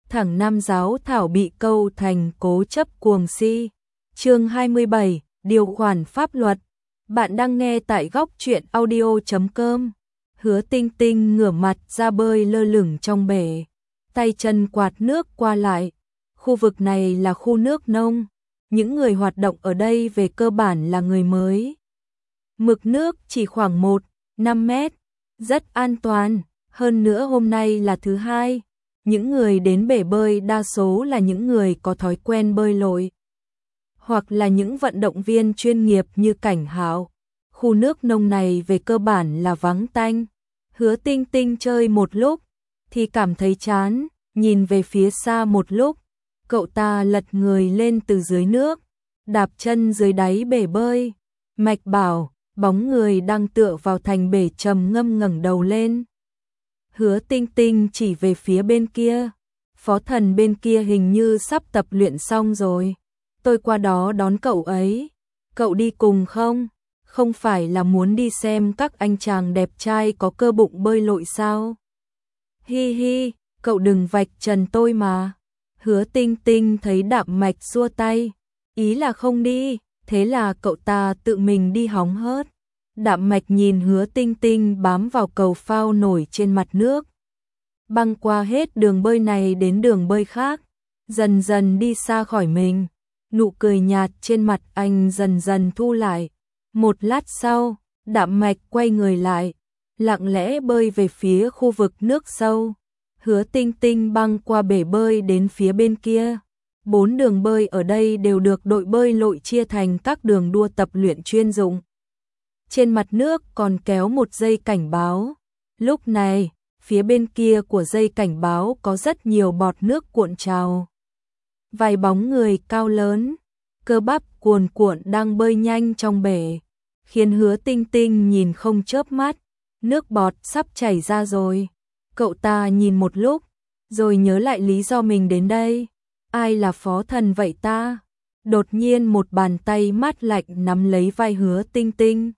thẳng nam giáo thảo bị câu thành cố chấp cuồng si. Chương 27, điều khoản pháp luật. Bạn đang nghe tại góc truyện audio.com. Hứa Tinh Tinh ngửa mặt ra bơi lơ lửng trong bể, tay chân quạt nước qua lại. Khu vực này là khu nước nông, những người hoạt động ở đây về cơ bản là người mới. Mực nước chỉ khoảng 1-5 mét, rất an toàn. Hơn nữa hôm nay là thứ hai, những người đến bể bơi đa số là những người có thói quen bơi lội, hoặc là những vận động viên chuyên nghiệp như Cảnh Hạo. Khu nước nông này về cơ bản là vắng tanh. Hứa Tinh Tinh chơi một lúc thì cảm thấy chán, nhìn về phía xa một lúc, cậu ta lật người lên từ dưới nước, đạp chân dưới đáy bể bơi. Mạch Bảo, bóng người đang tựa vào thành bể trầm ngâm ngẩng đầu lên. Hứa Tinh Tinh chỉ về phía bên kia, Phó Thần bên kia hình như sắp tập luyện xong rồi. Tôi qua đó đón cậu ấy, cậu đi cùng không? Không phải là muốn đi xem các anh chàng đẹp trai có cơ bụng bơi lội sao? Hi hi, cậu đừng vạch trần tôi mà. Hứa Tinh Tinh thấy Đạm Mạch xua tay, ý là không đi, thế là cậu ta tự mình đi hóng hớt. Đạm Mạch nhìn Hứa Tinh Tinh bám vào cầu phao nổi trên mặt nước, băng qua hết đường bơi này đến đường bơi khác, dần dần đi xa khỏi mình. Nụ cười nhạt trên mặt anh dần dần thu lại. Một lát sau, Đạm Mạch quay người lại, lặng lẽ bơi về phía khu vực nước sâu. Hứa Tinh Tinh băng qua bể bơi đến phía bên kia. 4 đường bơi ở đây đều được đội bơi lội chia thành các đường đua tập luyện chuyên dụng. Trên mặt nước còn kéo một dây cảnh báo. Lúc này, phía bên kia của dây cảnh báo có rất nhiều bọt nước cuộn trào. Vài bóng người cao lớn, cơ bắp cuồn cuộn đang bơi nhanh trong bể, khiến Hứa Tinh Tinh nhìn không chớp mắt. Nước bọt sắp chảy ra rồi. Cậu ta nhìn một lúc, rồi nhớ lại lý do mình đến đây. Ai là Phó Thần vậy ta? Đột nhiên một bàn tay mát lạnh nắm lấy vai Hứa Tinh Tinh.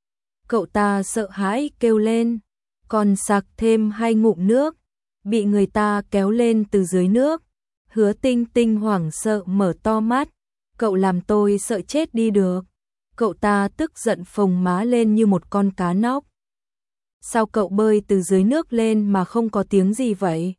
Cậu ta sợ hãi kêu lên, còn sặc thêm 2 ngụm nước, bị người ta kéo lên từ dưới nước. Hứa Tinh Tinh hoảng sợ mở to mắt, cậu làm tôi sợ chết đi được. Cậu ta tức giận phồng má lên như một con cá nóc. Sao cậu bơi từ dưới nước lên mà không có tiếng gì vậy?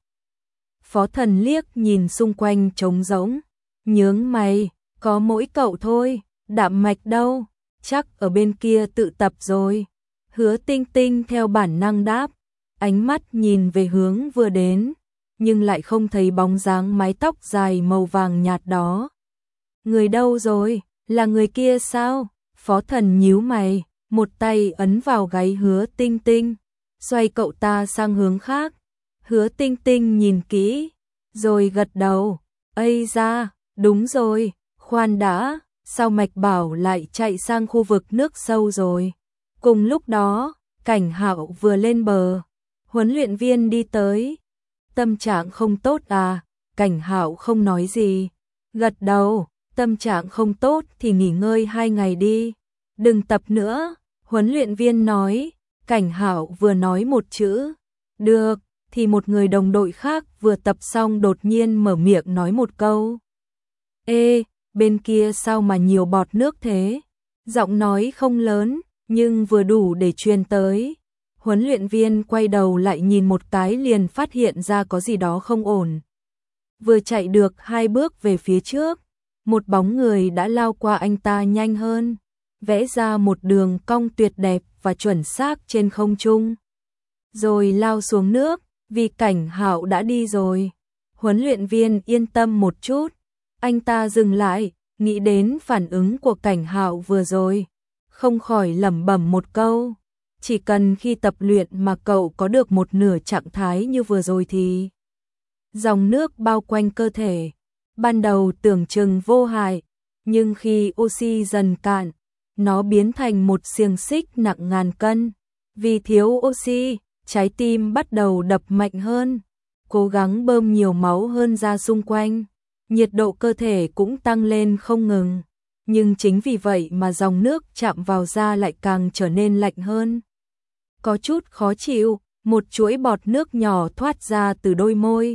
Phó Thần liếc nhìn xung quanh trống rỗng, nhướng mày, có mỗi cậu thôi, Đạm Mạch đâu? Chắc ở bên kia tự tập rồi. Hứa Tinh Tinh theo bản năng đáp, ánh mắt nhìn về hướng vừa đến, nhưng lại không thấy bóng dáng mái tóc dài màu vàng nhạt đó. Người đâu rồi? Là người kia sao? Phó Thần nhíu mày, một tay ấn vào gáy Hứa Tinh Tinh, xoay cậu ta sang hướng khác. Hứa Tinh Tinh nhìn kỹ, rồi gật đầu, ây da, đúng rồi, khoan đã, sao Mạch Bảo lại chạy sang khu vực nước sâu rồi? Cùng lúc đó, Cảnh Hạo vừa lên bờ, huấn luyện viên đi tới. Tâm trạng không tốt à? Cảnh Hạo không nói gì, gật đầu, tâm trạng không tốt thì nghỉ ngơi 2 ngày đi, đừng tập nữa. Huấn luyện viên nói. Cảnh Hạo vừa nói một chữ được thì một người đồng đội khác vừa tập xong đột nhiên mở miệng nói một câu. Ê, bên kia sao mà nhiều bọt nước thế? Giọng nói không lớn, nhưng vừa đủ để truyền tới. Huấn luyện viên quay đầu lại nhìn một cái liền phát hiện ra có gì đó không ổn. Vừa chạy được 2 bước về phía trước, một bóng người đã lao qua anh ta nhanh hơn, vẽ ra một đường cong tuyệt đẹp và chuẩn xác trên không trung, rồi lao xuống nước. Vì Cảnh Hạo đã đi rồi, huấn luyện viên yên tâm một chút. Anh ta dừng lại, nghĩ đến phản ứng của Cảnh Hạo vừa rồi, không khỏi lẩm bẩm một câu, chỉ cần khi tập luyện mà cậu có được một nửa trạng thái như vừa rồi thì dòng nước bao quanh cơ thể ban đầu tưởng chừng vô hại, nhưng khi oxy dần cạn, nó biến thành một xiềng xích nặng ngàn cân. Vì thiếu oxy, trái tim bắt đầu đập mạnh hơn, cố gắng bơm nhiều máu hơn ra xung quanh. Nhiệt độ cơ thể cũng tăng lên không ngừng, nhưng chính vì vậy mà dòng nước chạm vào da lại càng trở nên lạnh hơn. Có chút khó chịu, một chuỗi bọt nước nhỏ thoát ra từ đôi môi.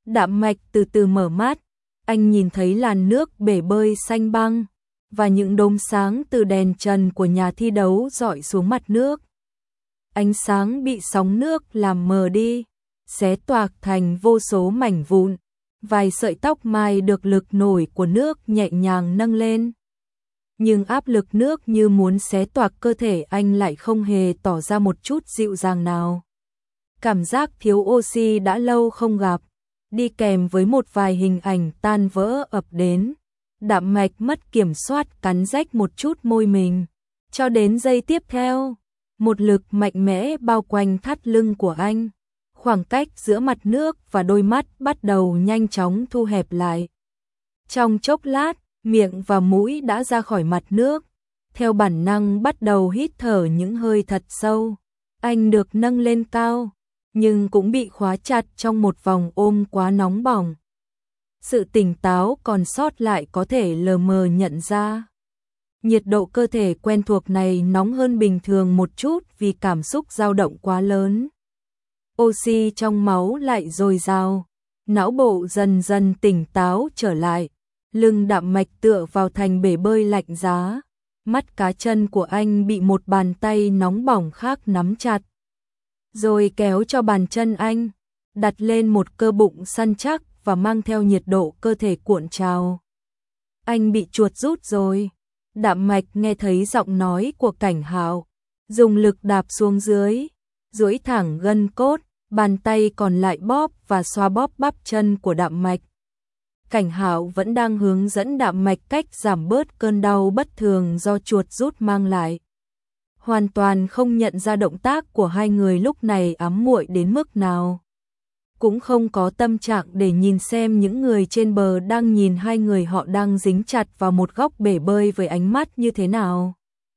Đạm Mạch từ từ mở mắt, anh nhìn thấy làn nước bể bơi xanh băng và những đốm sáng từ đèn trần của nhà thi đấu rọi xuống mặt nước. Ánh sáng bị sóng nước làm mờ đi, xé toạc thành vô số mảnh vụn. Vài sợi tóc mai được lực nổi của nước nhẹ nhàng nâng lên. Nhưng áp lực nước như muốn xé toạc cơ thể anh lại không hề tỏ ra một chút dịu dàng nào. Cảm giác thiếu oxy đã lâu không gặp, đi kèm với một vài hình ảnh tan vỡ ập đến. Đạm Mạch mất kiểm soát cắn rách một chút môi mình. Cho đến giây tiếp theo, một lực mạnh mẽ bao quanh thắt lưng của anh. Khoảng cách giữa mặt nước và đôi mắt bắt đầu nhanh chóng thu hẹp lại. Trong chốc lát, miệng và mũi đã ra khỏi mặt nước. Theo bản năng bắt đầu hít thở những hơi thật sâu. Anh được nâng lên cao, nhưng cũng bị khóa chặt trong một vòng ôm quá nóng bỏng. Sự tỉnh táo còn sót lại có thể lờ mờ nhận ra. Nhiệt độ cơ thể quen thuộc này nóng hơn bình thường một chút vì cảm xúc dao động quá lớn. Oxy trong máu lại dồi dào, não bộ dần dần tỉnh táo trở lại. Lưng Đạm Mạch tựa vào thành bể bơi lạnh giá. Mắt cá chân của anh bị một bàn tay nóng bỏng khác nắm chặt. Rồi kéo cho bàn chân anh, đặt lên một cơ bụng săn chắc và mang theo nhiệt độ cơ thể cuộn trào. Anh bị chuột rút rồi. Đạm Mạch nghe thấy giọng nói của Cảnh Hạo, dùng lực đạp xuống dưới, duỗi thẳng gân cốt, bàn tay còn lại bóp và xoa bóp bắp chân của Đạm Mạch. Cảnh Hạo vẫn đang hướng dẫn Đạm Mạch cách giảm bớt cơn đau bất thường do chuột rút mang lại. Hoàn toàn không nhận ra động tác của hai người lúc này ám muội đến mức nào. Cũng không có tâm trạng để nhìn xem những người trên bờ đang nhìn hai người họ đang dính chặt vào một góc bể bơi với ánh mắt như thế nào.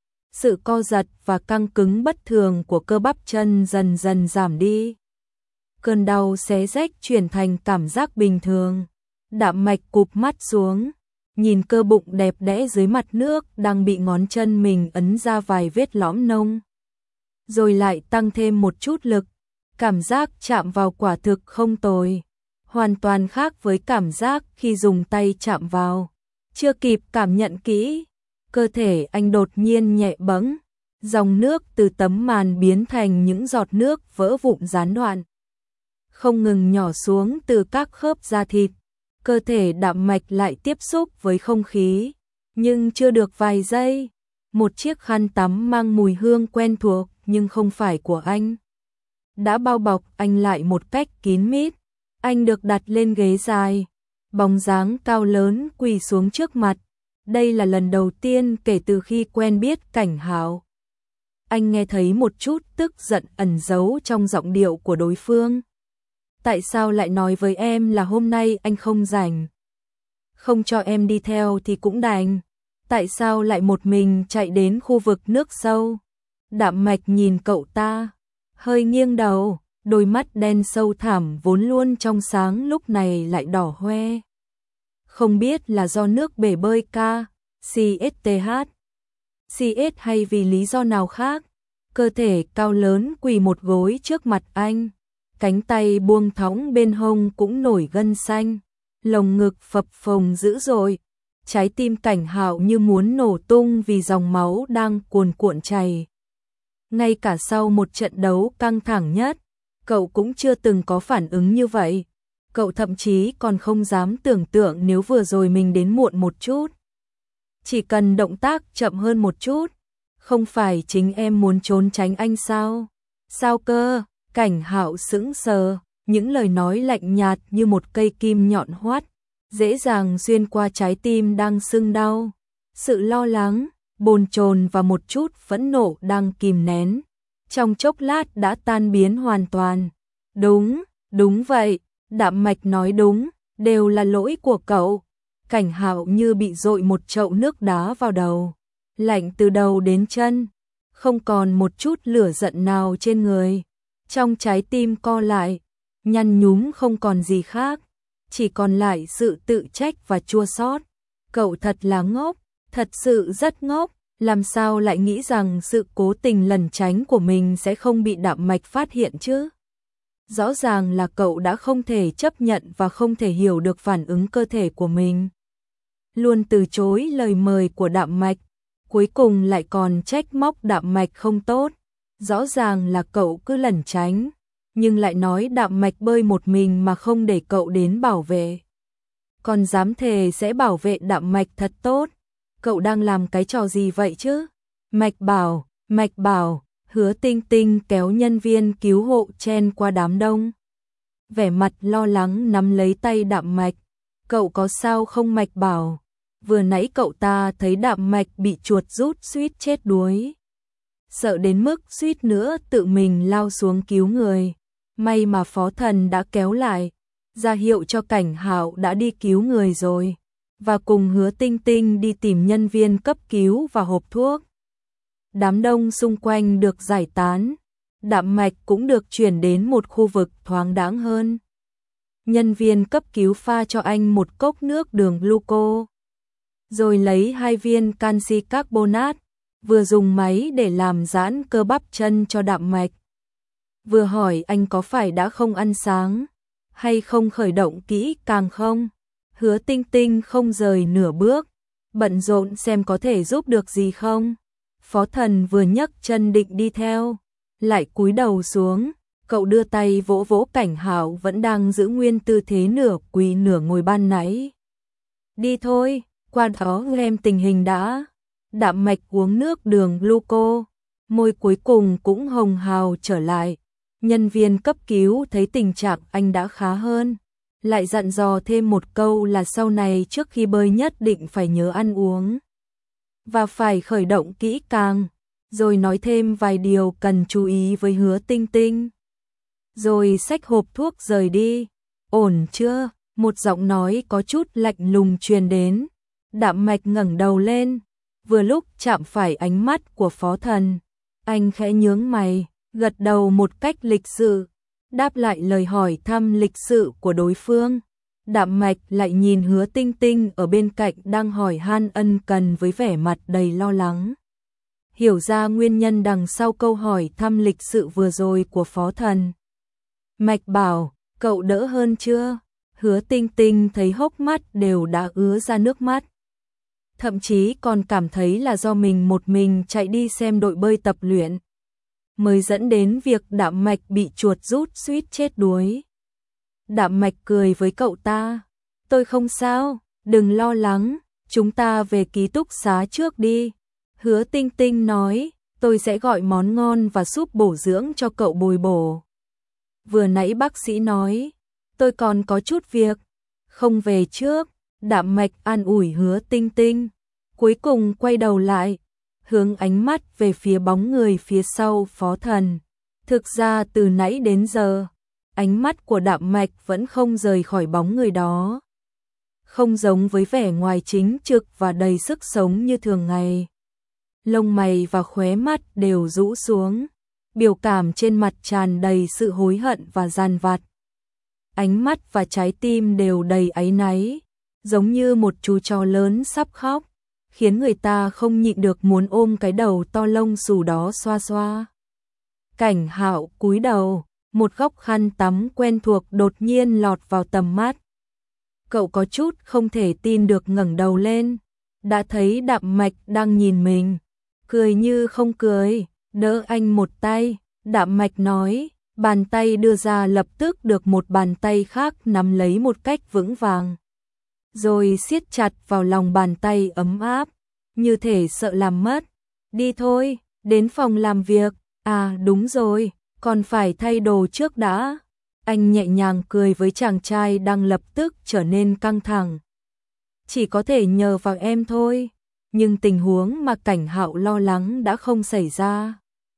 Sự co giật và căng cứng bất thường của cơ bắp chân dần dần giảm đi. Cơn đau xé rách chuyển thành cảm giác bình thường. Đạm Mạch cụp mắt xuống, nhìn cơ bụng đẹp đẽ dưới mặt nước đang bị ngón chân mình ấn ra vài vết lõm nông. Rồi lại tăng thêm một chút lực, cảm giác chạm vào quả thực không tồi, hoàn toàn khác với cảm giác khi dùng tay chạm vào. Chưa kịp cảm nhận kỹ, cơ thể anh đột nhiên nhẹ bẫng, dòng nước từ tấm màn biến thành những giọt nước vỡ vụn gián đoạn, không ngừng nhỏ xuống từ các khớp da thịt. Cơ thể Đạm Mạch lại tiếp xúc với không khí, nhưng chưa được vài giây, một chiếc khăn tắm mang mùi hương quen thuộc nhưng không phải của anh đã bao bọc anh lại một cách kín mít. Anh được đặt lên ghế dài, bóng dáng cao lớn quỳ xuống trước mặt. Đây là lần đầu tiên kể từ khi quen biết Cảnh Hạo. Anh nghe thấy một chút tức giận ẩn giấu trong giọng điệu của đối phương. Tại sao lại nói với em là hôm nay anh không rảnh? Không cho em đi theo thì cũng đành. Tại sao lại một mình chạy đến khu vực nước sâu? Đạm Mạch nhìn cậu ta, hơi nghiêng đầu, đôi mắt đen sâu thẳm vốn luôn trong sáng lúc này lại đỏ hoe. Không biết là do nước bể bơi CSTH hay vì lý do nào khác. Cơ thể cao lớn quỳ một gối trước mặt anh. Cánh tay buông thõng bên hông cũng nổi gân xanh, lồng ngực phập phồng dữ dội, trái tim Cảnh Hạo như muốn nổ tung vì dòng máu đang cuồn cuộn chảy. Ngay cả sau một trận đấu căng thẳng nhất, cậu cũng chưa từng có phản ứng như vậy. Cậu thậm chí còn không dám tưởng tượng nếu vừa rồi mình đến muộn một chút. Chỉ cần động tác chậm hơn một chút, không phải chính em muốn trốn tránh anh sao? Sao cơ? Cảnh Hạo sững sờ, những lời nói lạnh nhạt như một cây kim nhọn hoắt, dễ dàng xuyên qua trái tim đang sưng đau. Sự lo lắng, bồn chồn và một chút phẫn nộ đang kìm nén, trong chốc lát đã tan biến hoàn toàn. Đúng vậy, Đạm Mạch nói đúng, đều là lỗi của cậu. Cảnh Hạo như bị dội một chậu nước đá vào đầu, lạnh từ đầu đến chân, không còn một chút lửa giận nào trên người. Trong trái tim co lại, nhăn nhúm không còn gì khác, chỉ còn lại sự tự trách và chua xót. Cậu thật là ngốc, thật sự rất ngốc, làm sao lại nghĩ rằng sự cố tình lẩn tránh của mình sẽ không bị Đạm Mạch phát hiện chứ? Rõ ràng là cậu đã không thể chấp nhận và không thể hiểu được phản ứng cơ thể của mình. Luôn từ chối lời mời của Đạm Mạch, cuối cùng lại còn trách móc Đạm Mạch không tốt. Rõ ràng là cậu cứ lẩn tránh, nhưng lại nói Đạm Mạch bơi một mình mà không để cậu đến bảo vệ. Còn dám thề sẽ bảo vệ Đạm Mạch thật tốt. Cậu đang làm cái trò gì vậy chứ? Mạch bảo, Hứa Tinh Tinh kéo nhân viên cứu hộ chen qua đám đông. Vẻ mặt lo lắng nắm lấy tay Đạm Mạch. Cậu có sao không Mạch bảo? Vừa nãy cậu ta thấy Đạm Mạch bị chuột rút suýt chết đuối. Sợ đến mức suýt nữa tự mình lao xuống cứu người. May mà Phó Thần đã kéo lại, ra hiệu cho Cảnh Hạo đã đi cứu người rồi, và cùng Hứa Tinh Tinh đi tìm nhân viên cấp cứu và hộp thuốc. Đám đông xung quanh được giải tán, Đạm Mạch cũng được chuyển đến một khu vực thoáng đãng hơn. Nhân viên cấp cứu pha cho anh một cốc nước đường gluco, rồi lấy 2 viên canxi carbonate, vừa dùng máy để làm giãn cơ bắp chân cho Đạm Mạch. Vừa hỏi anh có phải đã không ăn sáng, hay không khởi động kỹ càng không? Hứa Tinh Tinh không rời nửa bước, bận rộn xem có thể giúp được gì không. Phó Thần vừa nhấc chân định đi theo, lại cúi đầu xuống, cậu đưa tay vỗ vỗ Cảnh Hạo vẫn đang giữ nguyên tư thế nửa quỳ nửa ngồi ban nãy. Đi thôi, qua đó xem tình hình đã. Đạm Mạch uống nước đường gluco, môi cuối cùng cũng hồng hào trở lại. Nhân viên cấp cứu thấy tình trạng anh đã khá hơn, lại dặn dò thêm một câu là sau này trước khi bơi nhất định phải nhớ ăn uống và phải khởi động kỹ càng, rồi nói thêm vài điều cần chú ý với Hứa Tinh Tinh. Rồi xách hộp thuốc rời đi. Ổn chưa? Một giọng nói có chút lạnh lùng truyền đến. Đạm Mạch ngẩng đầu lên, vừa lúc chạm phải ánh mắt của Phó Thần. Anh khẽ nhướng mày, gật đầu một cách lịch sự, đáp lại lời hỏi thăm lịch sự của đối phương. Đạm Mạch lại nhìn Hứa Tinh Tinh ở bên cạnh đang hỏi han ân cần với vẻ mặt đầy lo lắng. Hiểu ra nguyên nhân đằng sau câu hỏi thăm lịch sự vừa rồi của Phó Thần. Mạch bảo, cậu đỡ hơn chưa? Hứa Tinh Tinh thấy hốc mắt đều đã ứa ra nước mắt. Thậm chí còn cảm thấy là do mình một mình chạy đi xem đội bơi tập luyện, mới dẫn đến việc Đạm Mạch bị chuột rút suýt chết đuối. Đạm Mạch cười với cậu ta. Tôi không sao, đừng lo lắng, chúng ta về ký túc xá trước đi. Hứa Tinh Tinh nói, tôi sẽ gọi món ngon và súp bổ dưỡng cho cậu bồi bổ. Vừa nãy bác sĩ nói, tôi còn có chút việc, không về trước. Đạm Mạch an ủi Hứa Tinh Tinh, cuối cùng quay đầu lại, hướng ánh mắt về phía bóng người phía sau Phó Thần. Thực ra từ nãy đến giờ, ánh mắt của Đạm Mạch vẫn không rời khỏi bóng người đó. Không giống với vẻ ngoài chính trực và đầy sức sống như thường ngày. Lông mày và khóe mắt đều rũ xuống, biểu cảm trên mặt tràn đầy sự hối hận và dằn vặt. Ánh mắt và trái tim đều đầy áy náy, giống như một chú chó lớn sắp khóc, khiến người ta không nhịn được muốn ôm cái đầu to lông xù đó xoa xoa. Cảnh Hạo cúi đầu, một góc khăn tắm quen thuộc đột nhiên lọt vào tầm mắt. Cậu có chút không thể tin được ngẩng đầu lên, đã thấy Đạm Mạch đang nhìn mình, cười như không cười, đỡ anh một tay. Đạm Mạch nói, bàn tay đưa ra lập tức được một bàn tay khác nắm lấy một cách vững vàng, rồi siết chặt vào lòng bàn tay ấm áp, như thể sợ làm mất. Đi thôi, đến phòng làm việc. À đúng rồi, còn phải thay đồ trước đã. Anh nhẹ nhàng cười với chàng trai đang lập tức trở nên căng thẳng. Chỉ có thể nhờ vào em thôi. Nhưng tình huống mà Cảnh Hạo lo lắng đã không xảy ra.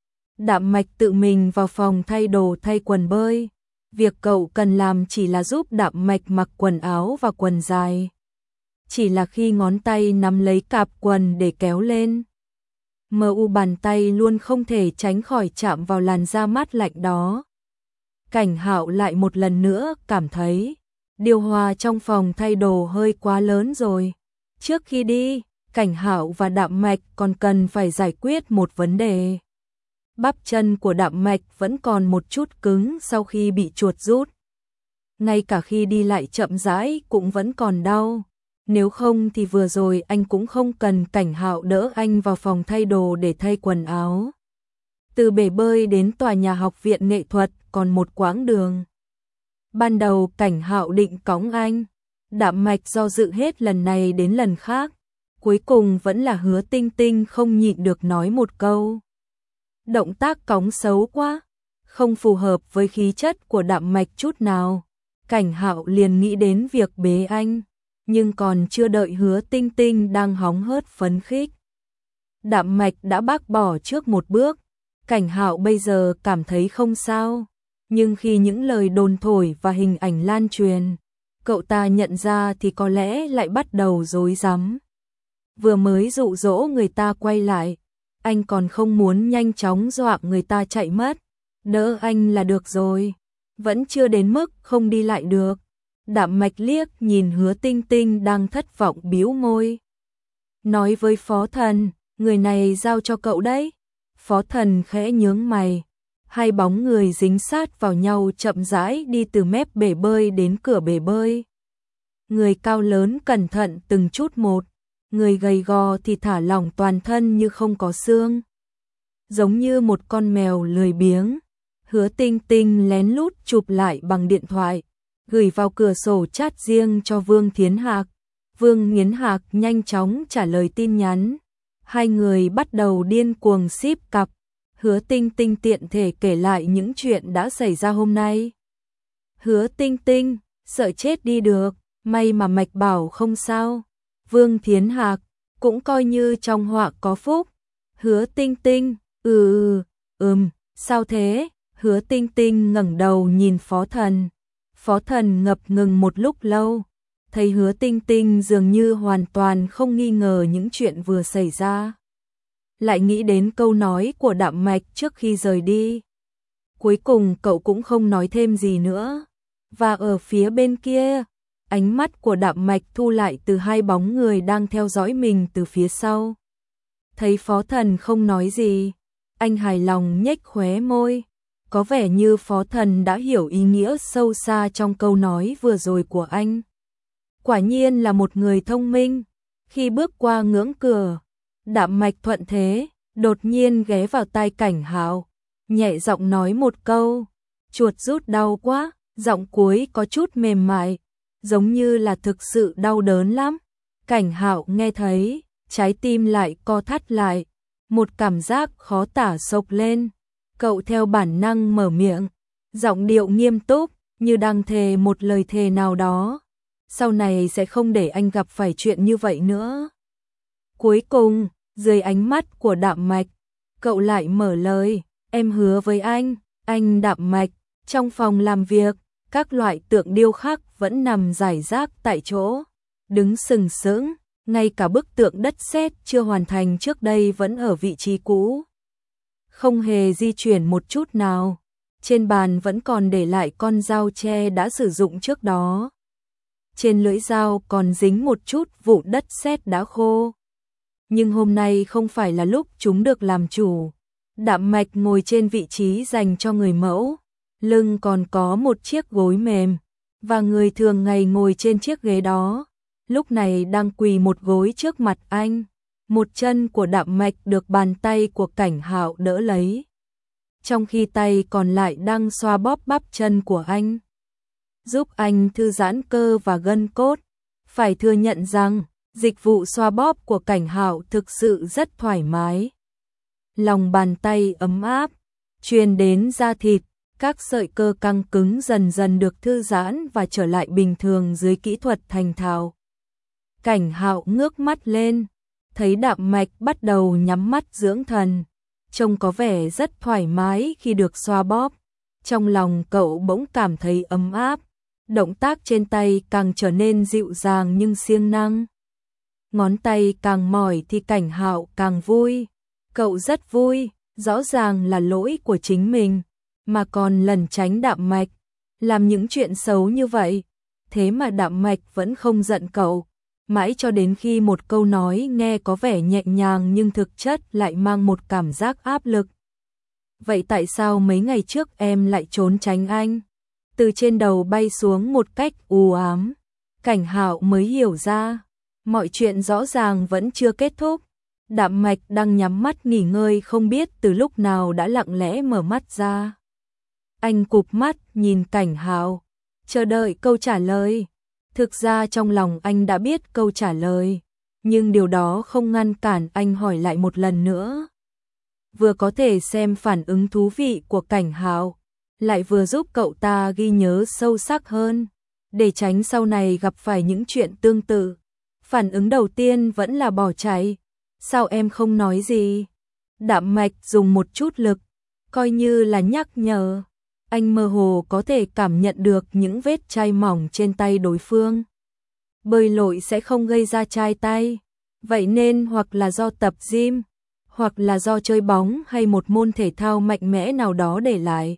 Đạm Mạch tự mình vào phòng thay đồ thay quần bơi. Việc cậu cần làm chỉ là giúp Đạm Mạch mặc quần áo và quần dài. Chỉ là khi ngón tay nắm lấy cạp quần để kéo lên, bàn tay luôn không thể tránh khỏi chạm vào làn da mát lạnh đó. Cảnh Hạo lại một lần nữa cảm thấy điều hòa trong phòng thay đồ hơi quá lớn rồi. Trước khi đi, Cảnh Hạo và Đạm Mạch còn cần phải giải quyết một vấn đề. Bắp chân của Đạm Mạch vẫn còn một chút cứng sau khi bị chuột rút. Ngay cả khi đi lại chậm rãi cũng vẫn còn đau. Nếu không thì vừa rồi anh cũng không cần Cảnh Hạo đỡ anh vào phòng thay đồ để thay quần áo. Từ bể bơi đến tòa nhà học viện nghệ thuật còn một quãng đường. Ban đầu Cảnh Hạo định cõng anh. Đạm Mạch do dự hết lần này đến lần khác. Cuối cùng vẫn là Hứa Tinh Tinh không nhịn được nói một câu. Động tác cõng xấu quá, không phù hợp với khí chất của Đạm Mạch chút nào. Cảnh Hạo liền nghĩ đến việc bế anh, nhưng còn chưa đợi Hứa Tinh Tinh đang hóng hớt phấn khích. Đạm Mạch đã bác bỏ trước một bước. Cảnh Hạo bây giờ cảm thấy không sao, nhưng khi những lời đồn thổi và hình ảnh lan truyền, cậu ta nhận ra thì có lẽ lại bắt đầu rối rắm. Vừa mới dụ dỗ người ta quay lại, anh còn không muốn nhanh chóng dọa người ta chạy mất. Đỡ anh là được rồi, vẫn chưa đến mức không đi lại được. Đạm Mạch liếc nhìn Hứa Tinh Tinh đang thất vọng bĩu môi. Nói với Phó Thần, người này giao cho cậu đấy. Phó Thần khẽ nhướng mày. Hai bóng người dính sát vào nhau chậm rãi đi từ mép bể bơi đến cửa bể bơi. Người cao lớn cẩn thận từng chút một, người gầy gò thì thả lỏng toàn thân như không có xương. Giống như một con mèo lười biếng. Hứa Tinh Tinh lén lút chụp lại bằng điện thoại, gửi vào cửa sổ chat riêng cho Vương Thiến Hạc. Vương Nghiến Hạc nhanh chóng trả lời tin nhắn. Hai người bắt đầu điên cuồng ship cặp. Hứa Tinh Tinh tiện thể kể lại những chuyện đã xảy ra hôm nay. Hứa Tinh Tinh, sợ chết đi được, may mà Mạch bảo không sao. Vương Thiến Hạc, cũng coi như trong họa có phúc. Hứa Tinh Tinh, sao thế? Hứa Tinh Tinh ngẩng đầu nhìn Phó Thần. Phó Thần ngập ngừng một lúc lâu, thấy Hứa Tinh Tinh dường như hoàn toàn không nghi ngờ những chuyện vừa xảy ra. Lại nghĩ đến câu nói của Đạm Mạch trước khi rời đi. Cuối cùng cậu cũng không nói thêm gì nữa. Và ở phía bên kia, ánh mắt của Đạm Mạch thu lại từ hai bóng người đang theo dõi mình từ phía sau. Thấy Phó Thần không nói gì, anh hài lòng nhếch khóe môi. Có vẻ như Phó Thần đã hiểu ý nghĩa sâu xa trong câu nói vừa rồi của anh. Quả nhiên là một người thông minh. Khi bước qua ngưỡng cửa, Đạm Mạch thuận thế, đột nhiên ghé vào tai Cảnh Hạo, nhẹ giọng nói một câu. Chuột rút đau quá, giọng cuối có chút mềm mại, giống như là thực sự đau đớn lắm. Cảnh Hạo nghe thấy, trái tim lại co thắt lại, một cảm giác khó tả xộc lên. Cậu theo bản năng mở miệng, giọng điệu nghiêm túc, như đang thề một lời thề nào đó. Sau này sẽ không để anh gặp phải chuyện như vậy nữa. Cuối cùng, dưới ánh mắt của Đạm Mạch, cậu lại mở lời, em hứa với anh Đạm Mạch. Trong phòng làm việc, các loại tượng điêu khắc vẫn nằm rải rác tại chỗ, đứng sừng sững, ngay cả bức tượng đất sét chưa hoàn thành trước đây vẫn ở vị trí cũ, không hề di chuyển một chút nào. Trên bàn vẫn còn để lại con dao tre đã sử dụng trước đó. Trên lưỡi dao còn dính một chút vụn đất sét đã khô. Nhưng hôm nay không phải là lúc chúng được làm chủ. Đạm Mạch ngồi trên vị trí dành cho người mẫu, lưng còn có một chiếc gối mềm, và người thường ngày ngồi trên chiếc ghế đó, lúc này đang quỳ một gối trước mặt anh. Một chân của Đạm Mạch được bàn tay của Cảnh Hạo đỡ lấy, trong khi tay còn lại đang xoa bóp bắp chân của anh, giúp anh thư giãn cơ và gân cốt. Phải thừa nhận rằng, dịch vụ xoa bóp của Cảnh Hạo thực sự rất thoải mái. Lòng bàn tay ấm áp, truyền đến da thịt, các sợi cơ căng cứng dần dần được thư giãn và trở lại bình thường dưới kỹ thuật thành thạo. Cảnh Hạo ngước mắt lên, thấy Đạm Mạch bắt đầu nhắm mắt dưỡng thần, trông có vẻ rất thoải mái khi được xoa bóp. Trong lòng cậu bỗng cảm thấy ấm áp, động tác trên tay càng trở nên dịu dàng nhưng siêng năng. Ngón tay càng mỏi thì Cảnh Hạo càng vui. Cậu rất vui, rõ ràng là lỗi của chính mình, mà còn lẩn tránh Đạm Mạch, làm những chuyện xấu như vậy. Thế mà Đạm Mạch vẫn không giận cậu, mãi cho đến khi một câu nói nghe có vẻ nhẹ nhàng nhưng thực chất lại mang một cảm giác áp lực. vậy tại sao mấy ngày trước em lại trốn tránh anh? Từ trên đầu bay xuống một cách u ám. Cảnh Hạo mới hiểu ra, mọi chuyện rõ ràng vẫn chưa kết thúc. Đạm Mạch đang nhắm mắt nghỉ ngơi không biết từ lúc nào đã lặng lẽ mở mắt ra. Anh cụp mắt nhìn Cảnh Hạo, chờ đợi câu trả lời. Thực ra trong lòng anh đã biết câu trả lời, nhưng điều đó không ngăn cản anh hỏi lại một lần nữa. Vừa có thể xem phản ứng thú vị của Cảnh Hạo, lại vừa giúp cậu ta ghi nhớ sâu sắc hơn, để tránh sau này gặp phải những chuyện tương tự. Phản ứng đầu tiên vẫn là bỏ chạy. Sao em không nói gì? Đạm Mạch dùng một chút lực, coi như là nhắc nhở. Anh mơ hồ có thể cảm nhận được những vết chai mỏng trên tay đối phương. Bơi lội sẽ không gây ra chai tay, vậy nên hoặc là do tập gym, hoặc là do chơi bóng hay một môn thể thao mạnh mẽ nào đó để lại.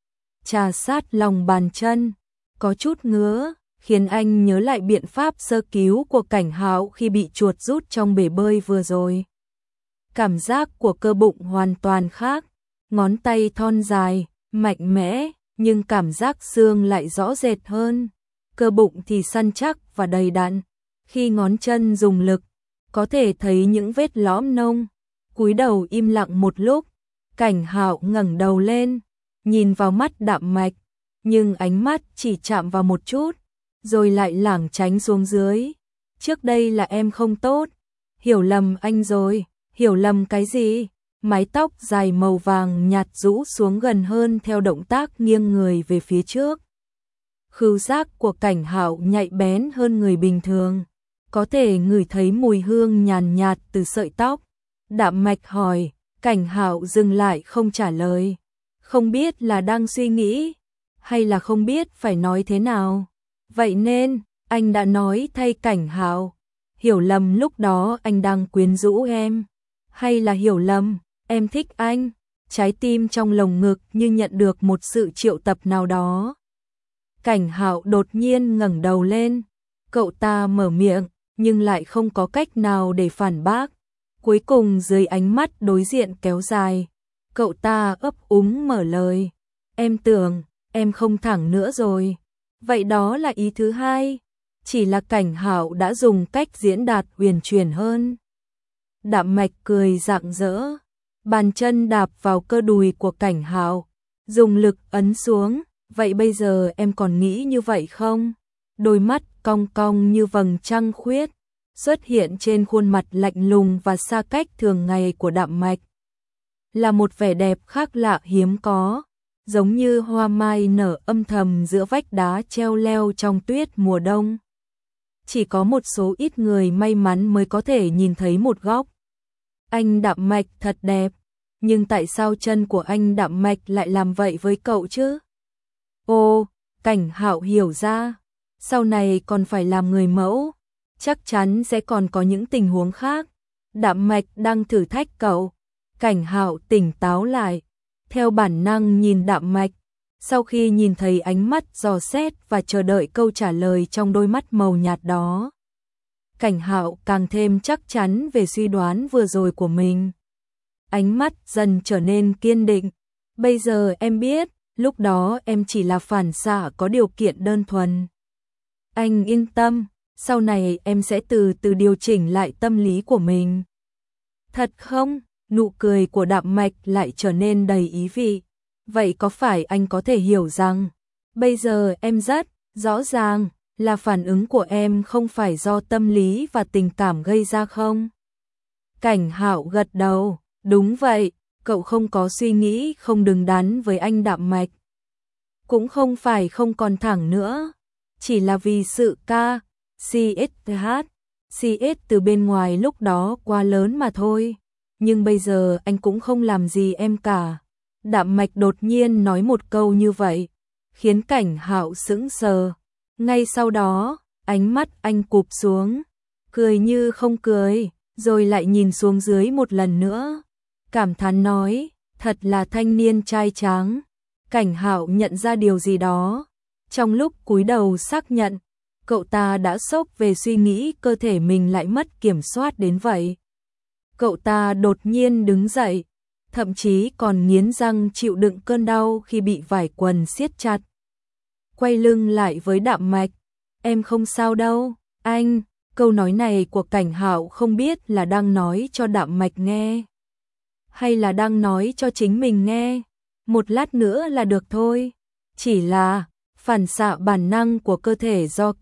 Trà sát lòng bàn chân, có chút ngứa, khiến anh nhớ lại biện pháp sơ cứu của Cảnh Hạo khi bị chuột rút trong bể bơi vừa rồi. Cảm giác của cơ bụng hoàn toàn khác, ngón tay thon dài, mạnh mẽ, nhưng cảm giác xương lại rõ rệt hơn. Cơ bụng thì săn chắc và đầy đặn. Khi ngón chân dùng lực, có thể thấy những vết lõm nông. Cúi đầu im lặng một lúc, Cảnh Hạo ngẩng đầu lên, nhìn vào mắt Đạm Mạch, nhưng ánh mắt chỉ chạm vào một chút, rồi lại lảng tránh xuống dưới. Trước đây là em không tốt, hiểu lầm anh rồi. Hiểu lầm cái gì? Mái tóc dài màu vàng nhạt rũ xuống gần hơn theo động tác nghiêng người về phía trước. Khứu giác của Cảnh Hạo nhạy bén hơn người bình thường, có thể ngửi thấy mùi hương nhàn nhạt từ sợi tóc. Đạm Mạch hỏi, Cảnh Hạo dừng lại không trả lời. Không biết là đang suy nghĩ, hay là không biết phải nói thế nào. Vậy nên, anh đã nói thay Cảnh Hạo. Hiểu lầm lúc đó anh đang quyến rũ em. Hay là hiểu lầm, em thích anh. Trái tim trong lồng ngực như nhận được một sự triệu tập nào đó. Cảnh Hạo đột nhiên ngẩng đầu lên. Cậu ta mở miệng, nhưng lại không có cách nào để phản bác. Cuối cùng dưới ánh mắt đối diện kéo dài, cậu ta ấp úng mở lời. Em tưởng, em không thẳng nữa rồi. Vậy đó là ý thứ hai. Chỉ là Cảnh Hạo đã dùng cách diễn đạt uyển chuyển hơn. Đạm Mạch cười rạng rỡ, bàn chân đạp vào cơ đùi của Cảnh Hạo, dùng lực ấn xuống. Vậy bây giờ em còn nghĩ như vậy không? Đôi mắt cong cong như vầng trăng khuyết xuất hiện trên khuôn mặt lạnh lùng và xa cách thường ngày của Đạm Mạch. Là một vẻ đẹp khác lạ hiếm có, giống như hoa mai nở âm thầm giữa vách đá treo leo trong tuyết mùa đông. Chỉ có một số ít người may mắn mới có thể nhìn thấy một góc. Anh Đạm Mạch thật đẹp, nhưng tại sao chân của anh Đạm Mạch lại làm vậy với cậu chứ? Ô, Cảnh Hạo hiểu ra, sau này còn phải làm người mẫu, chắc chắn sẽ còn có những tình huống khác. Đạm Mạch đang thử thách cậu. Cảnh Hạo tỉnh táo lại, theo bản năng nhìn Đạm Mạch. Sau khi nhìn thấy ánh mắt dò xét và chờ đợi câu trả lời trong đôi mắt màu nhạt đó, Cảnh Hạo càng thêm chắc chắn về suy đoán vừa rồi của mình. Ánh mắt dần trở nên kiên định. Bây giờ em biết, lúc đó em chỉ là phản xạ có điều kiện đơn thuần. Anh yên tâm, sau này em sẽ từ từ điều chỉnh lại tâm lý của mình. Thật không? Nụ cười của Đạm Mạch lại trở nên đầy ý vị. Vậy có phải anh có thể hiểu rằng, bây giờ em rất rõ ràng là phản ứng của em không phải do tâm lý và tình cảm gây ra không? Cảnh Hạo gật đầu, đúng vậy, cậu không có suy nghĩ không đứng đắn với anh Đạm Mạch. Cũng không phải không còn thẳng nữa, chỉ là vì sự CSH từ bên ngoài lúc đó quá lớn mà thôi. Nhưng bây giờ anh cũng không làm gì em cả. Đạm Mạch đột nhiên nói một câu như vậy, khiến Cảnh Hạo sững sờ. Ngay sau đó, ánh mắt anh cụp xuống, cười như không cười, rồi lại nhìn xuống dưới một lần nữa. Cảm thán nói, thật là thanh niên trai tráng. Cảnh Hạo nhận ra điều gì đó. Trong lúc cúi đầu xác nhận, cậu ta đã sốc về suy nghĩ cơ thể mình lại mất kiểm soát đến vậy. Cậu ta đột nhiên đứng dậy, thậm chí còn nghiến răng chịu đựng cơn đau khi bị vải quần siết chặt. Quay lưng lại với Đạm Mạch, em không sao đâu, anh. Câu nói này của Cảnh Hạo không biết là đang nói cho Đạm Mạch nghe, hay là đang nói cho chính mình nghe. Một lát nữa là được thôi. Chỉ là phản xạ bản năng của cơ thể do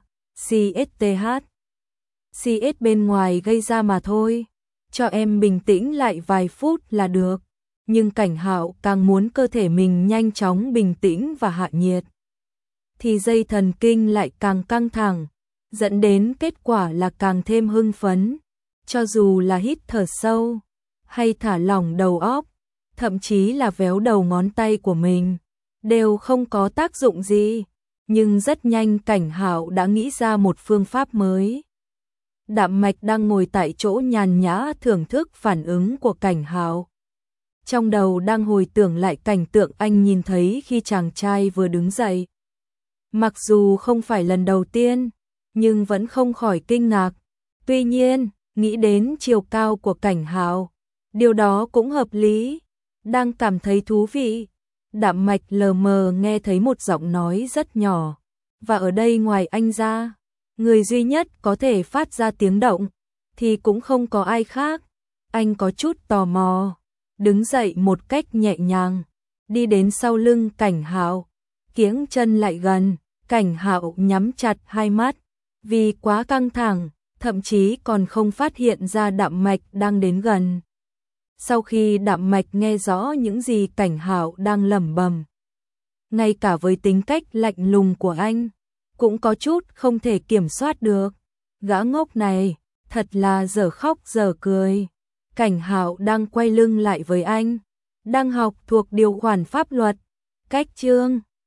CS bên ngoài gây ra mà thôi. Cho em bình tĩnh lại vài phút là được. Nhưng Cảnh Hạo càng muốn cơ thể mình nhanh chóng bình tĩnh và hạ nhiệt, thì dây thần kinh lại càng căng thẳng, dẫn đến kết quả là càng thêm hưng phấn. Cho dù là hít thở sâu, hay thả lỏng đầu óc, thậm chí là véo đầu ngón tay của mình, đều không có tác dụng gì. Nhưng rất nhanh Cảnh Hạo đã nghĩ ra một phương pháp mới. Đạm Mạch đang ngồi tại chỗ nhàn nhã thưởng thức phản ứng của Cảnh Hạo. Trong đầu đang hồi tưởng lại cảnh tượng anh nhìn thấy khi chàng trai vừa đứng dậy. Mặc dù không phải lần đầu tiên, nhưng vẫn không khỏi kinh ngạc. Tuy nhiên, nghĩ đến chiều cao của Cảnh Hạo, điều đó cũng hợp lý. Đang cảm thấy thú vị, Đạm Mạch lờ mờ nghe thấy một giọng nói rất nhỏ. Và ở đây ngoài anh ra, người duy nhất có thể phát ra tiếng động thì cũng không có ai khác. Anh có chút tò mò, đứng dậy một cách nhẹ nhàng, đi đến sau lưng Cảnh Hạo, kiếng chân lại gần. Cảnh Hạo nhắm chặt hai mắt, vì quá căng thẳng, thậm chí còn không phát hiện ra Đạm Mạch đang đến gần. Sau khi Đạm Mạch nghe rõ những gì Cảnh Hạo đang lẩm bẩm, ngay cả với tính cách lạnh lùng của anh, cũng có chút không thể kiểm soát được. Gã ngốc này, thật là dở khóc dở cười. Cảnh Hạo đang quay lưng lại với anh, đang học thuộc điều khoản pháp luật. Cách chương